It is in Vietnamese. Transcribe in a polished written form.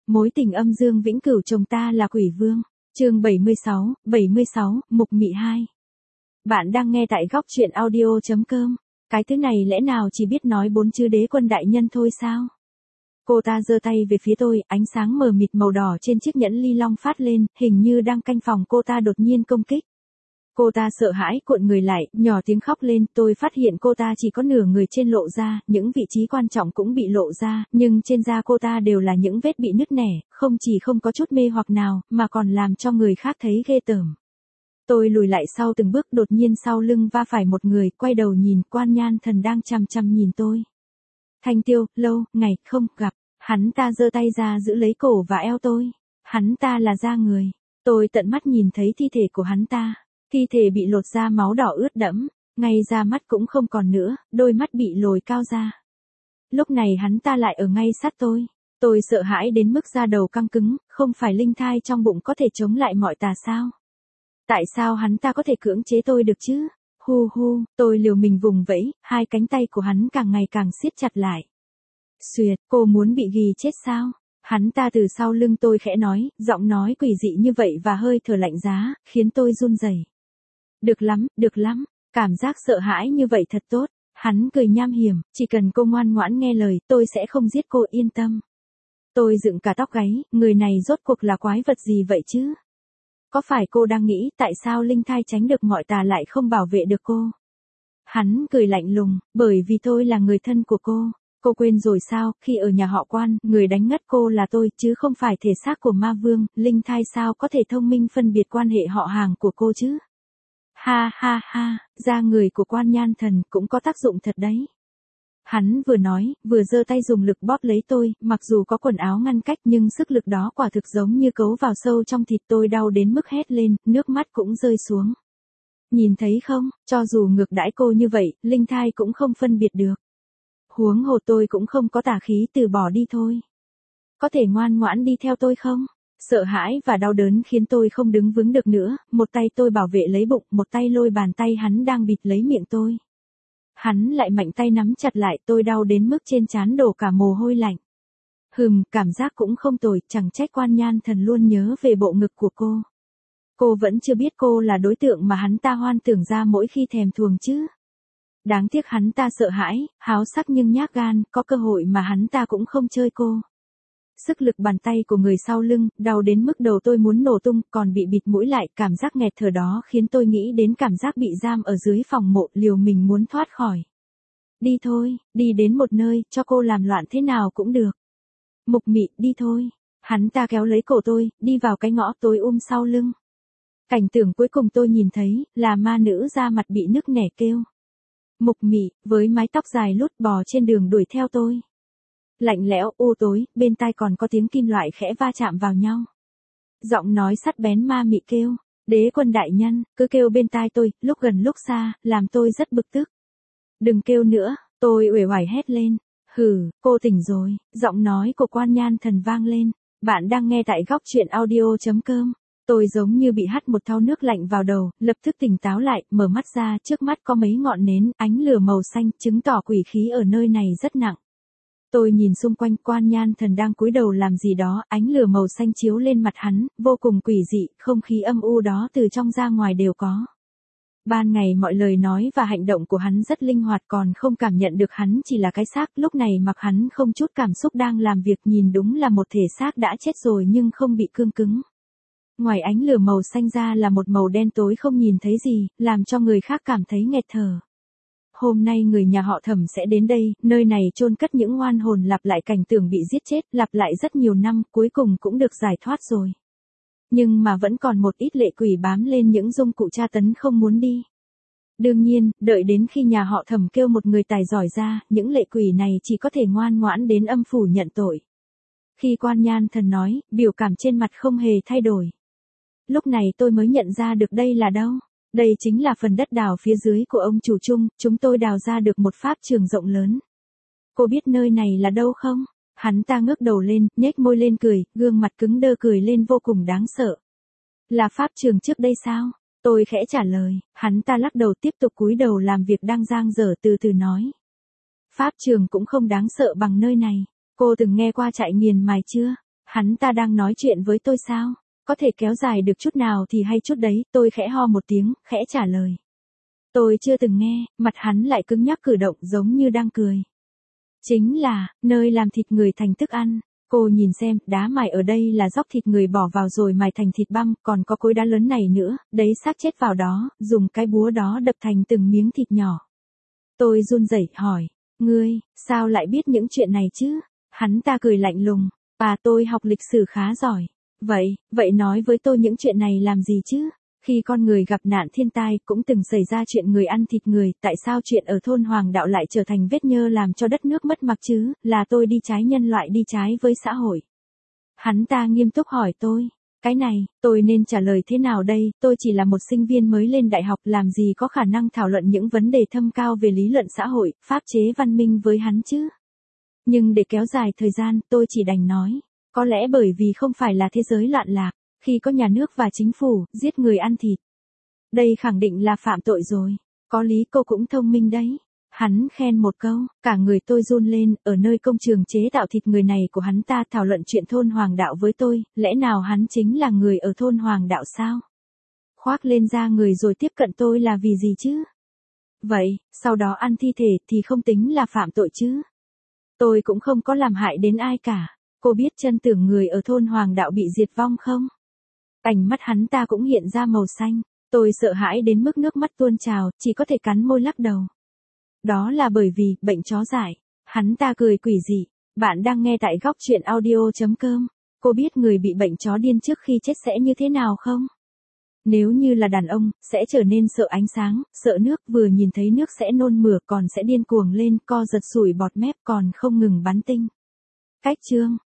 Mối tình âm dương vĩnh cửu chồng ta là quỷ vương. Chương 76, Mục Mị 2. Bạn đang nghe tại góc truyện audio.com. Cái thứ này lẽ nào chỉ biết nói bốn chữ đế quân đại nhân thôi sao? Cô ta giơ tay về phía tôi, ánh sáng mờ mịt màu đỏ trên chiếc nhẫn ly long phát lên, hình như đang canh phòng cô ta đột nhiên công kích. Cô ta sợ hãi cuộn người lại, nhỏ tiếng khóc lên, tôi phát hiện cô ta chỉ có nửa người trên lộ ra, những vị trí quan trọng cũng bị lộ ra, nhưng trên da cô ta đều là những vết bị nứt nẻ, không chỉ không có chút mê hoặc nào, mà còn làm cho người khác thấy ghê tởm. Tôi lùi lại sau từng bước, đột nhiên sau lưng va phải một người, quay đầu nhìn, Quan Nhan Thần đang chằm chằm nhìn tôi. Thanh Tiêu, lâu ngày không gặp, hắn ta giơ tay ra giữ lấy cổ và eo tôi. Hắn ta là da người. Tôi tận mắt nhìn thấy thi thể của hắn ta. Thi thể bị lột ra, máu đỏ ướt đẫm, ngay da mắt cũng không còn nữa, đôi mắt bị lồi cao ra. Lúc này hắn ta lại ở ngay sát tôi. Tôi sợ hãi đến mức da đầu căng cứng, không phải linh thai trong bụng có thể chống lại mọi tà sao? Tại sao hắn ta có thể cưỡng chế tôi được chứ? Hu hu, tôi liều mình vùng vẫy, hai cánh tay của hắn càng ngày càng siết chặt lại. Xuyệt, cô muốn bị ghì chết sao? Hắn ta từ sau lưng tôi khẽ nói, giọng nói quỷ dị như vậy và hơi thở lạnh giá, khiến tôi run rẩy. Được lắm, cảm giác sợ hãi như vậy thật tốt. Hắn cười nham hiểm, chỉ cần cô ngoan ngoãn nghe lời, tôi sẽ không giết cô, yên tâm. Tôi dựng cả tóc gáy, người này rốt cuộc là quái vật gì vậy chứ? Có phải cô đang nghĩ tại sao linh thai tránh được mọi tà lại không bảo vệ được cô? Hắn cười lạnh lùng, bởi vì tôi là người thân của cô. Cô quên rồi sao, khi ở nhà họ Quan, người đánh ngất cô là tôi, chứ không phải thể xác của ma vương, linh thai sao có thể thông minh phân biệt quan hệ họ hàng của cô chứ? Ha ha ha, da người của Quan Nhan Thần cũng có tác dụng thật đấy. Hắn vừa nói, vừa giơ tay dùng lực bóp lấy tôi, mặc dù có quần áo ngăn cách nhưng sức lực đó quả thực giống như cấu vào sâu trong thịt tôi, đau đến mức hét lên, nước mắt cũng rơi xuống. Nhìn thấy không, cho dù ngược đãi cô như vậy, linh thai cũng không phân biệt được. Huống hồ tôi cũng không có tà khí, từ bỏ đi thôi. Có thể ngoan ngoãn đi theo tôi không? Sợ hãi và đau đớn khiến tôi không đứng vững được nữa, một tay tôi bảo vệ lấy bụng, một tay lôi bàn tay hắn đang bịt lấy miệng tôi. Hắn lại mạnh tay nắm chặt lại, tôi đau đến mức trên trán đổ cả mồ hôi lạnh. Cảm giác cũng không tồi, chẳng trách Quan Nhan Thần luôn nhớ về bộ ngực của cô. Cô vẫn chưa biết cô là đối tượng mà hắn ta hoan tưởng ra mỗi khi thèm thuồng chứ. Đáng tiếc hắn ta sợ hãi, háo sắc nhưng nhát gan, có cơ hội mà hắn ta cũng không chơi cô. Sức lực bàn tay của người sau lưng, đau đến mức đầu tôi muốn nổ tung, còn bị bịt mũi lại, cảm giác nghẹt thở đó khiến tôi nghĩ đến cảm giác bị giam ở dưới phòng mộ, liều mình muốn thoát khỏi. Đi thôi, đi đến một nơi, cho cô làm loạn thế nào cũng được. Mục Mị, đi thôi. Hắn ta kéo lấy cổ tôi, đi vào cái ngõ tối sau lưng. Cảnh tượng cuối cùng tôi nhìn thấy, là ma nữ da mặt bị nứt nẻ kêu. Mục Mị, với mái tóc dài lút bò trên đường đuổi theo tôi. Lạnh lẽo, u tối, bên tai còn có tiếng kim loại khẽ va chạm vào nhau. Giọng nói sắt bén ma mị kêu, đế quân đại nhân, cứ kêu bên tai tôi, lúc gần lúc xa, làm tôi rất bực tức. Đừng kêu nữa, tôi uể oải hét lên. Hừ, cô tỉnh rồi, giọng nói của Quan Nhan Thần vang lên. Bạn đang nghe tại góc truyện audio.com. Tôi giống như bị hắt một thau nước lạnh vào đầu, lập tức tỉnh táo lại, mở mắt ra, trước mắt có mấy ngọn nến, ánh lửa màu xanh, chứng tỏ quỷ khí ở nơi này rất nặng. Tôi nhìn xung quanh, Quan Nhan Thần đang cúi đầu làm gì đó, ánh lửa màu xanh chiếu lên mặt hắn, vô cùng quỷ dị, không khí âm u đó từ trong ra ngoài đều có. Ban ngày mọi lời nói và hành động của hắn rất linh hoạt, còn không cảm nhận được hắn chỉ là cái xác, lúc này mặc hắn không chút cảm xúc đang làm việc, nhìn đúng là một thể xác đã chết rồi nhưng không bị cương cứng. Ngoài ánh lửa màu xanh ra là một màu đen tối không nhìn thấy gì, làm cho người khác cảm thấy nghẹt thở. Hôm nay người nhà họ Thẩm sẽ đến đây, nơi này chôn cất những oan hồn lặp lại cảnh tượng bị giết chết, lặp lại rất nhiều năm, cuối cùng cũng được giải thoát rồi. Nhưng mà vẫn còn một ít lệ quỷ bám lên những dung cụ tra tấn không muốn đi. Đương nhiên, đợi đến khi nhà họ Thẩm kêu một người tài giỏi ra, những lệ quỷ này chỉ có thể ngoan ngoãn đến âm phủ nhận tội. Khi Quan Nhan Thần nói, biểu cảm trên mặt không hề thay đổi. Lúc này tôi mới nhận ra được đây là đâu. Đây chính là phần đất đào phía dưới của ông chủ Trung, chúng tôi đào ra được một pháp trường rộng lớn. Cô biết nơi này là đâu không? Hắn ta ngước đầu lên, nhếch môi lên cười, gương mặt cứng đơ cười lên vô cùng đáng sợ. Là pháp trường trước đây sao? Tôi khẽ trả lời, hắn ta lắc đầu tiếp tục cúi đầu làm việc đang dang dở, từ từ nói. Pháp trường cũng không đáng sợ bằng nơi này. Cô từng nghe qua trại nghiền mài chưa? Hắn ta đang nói chuyện với tôi sao? Có thể kéo dài được chút nào thì hay chút đấy, tôi khẽ ho một tiếng, khẽ trả lời. Tôi chưa từng nghe, mặt hắn lại cứng nhắc cử động giống như đang cười. Chính là, nơi làm thịt người thành thức ăn. Cô nhìn xem, đá mài ở đây là dóc thịt người bỏ vào rồi mài thành thịt băm, còn có khối đá lớn này nữa, đấy xác chết vào đó, dùng cái búa đó đập thành từng miếng thịt nhỏ. Tôi run rẩy hỏi, ngươi, sao lại biết những chuyện này chứ? Hắn ta cười lạnh lùng, tôi học lịch sử khá giỏi. Vậy nói với tôi những chuyện này làm gì chứ? Khi con người gặp nạn thiên tai cũng từng xảy ra chuyện người ăn thịt người, tại sao chuyện ở thôn Hoàng Đạo lại trở thành vết nhơ làm cho đất nước mất mặt chứ, là tôi đi trái nhân loại đi trái với xã hội. Hắn ta nghiêm túc hỏi tôi, cái này, tôi nên trả lời thế nào đây, tôi chỉ là một sinh viên mới lên đại học làm gì có khả năng thảo luận những vấn đề thâm cao về lý luận xã hội, pháp chế văn minh với hắn chứ. Nhưng để kéo dài thời gian, tôi chỉ đành nói, có lẽ bởi vì không phải là thế giới loạn lạc. Khi có nhà nước và chính phủ, giết người ăn thịt. Đây khẳng định là phạm tội rồi. Có lý, cô cũng thông minh đấy. Hắn khen một câu, cả người tôi run lên, ở nơi công trường chế tạo thịt người này của hắn ta thảo luận chuyện thôn Hoàng Đạo với tôi, lẽ nào hắn chính là người ở thôn Hoàng Đạo sao? Khoác lên da người rồi tiếp cận tôi là vì gì chứ? Vậy, sau đó ăn thi thể thì không tính là phạm tội chứ? Tôi cũng không có làm hại đến ai cả. Cô biết chân tưởng người ở thôn Hoàng Đạo bị diệt vong không? Ánh mắt hắn ta cũng hiện ra màu xanh, tôi sợ hãi đến mức nước mắt tuôn trào, chỉ có thể cắn môi lắc đầu. Đó là bởi vì, bệnh chó dại. Hắn ta cười quỷ dị, bạn đang nghe tại góc truyện audio.com. Cô biết người bị bệnh chó điên trước khi chết sẽ như thế nào không? Nếu như là đàn ông, sẽ trở nên sợ ánh sáng, sợ nước, vừa nhìn thấy nước sẽ nôn mửa còn sẽ điên cuồng lên, co giật sủi bọt mép còn không ngừng bắn tinh. Cách chương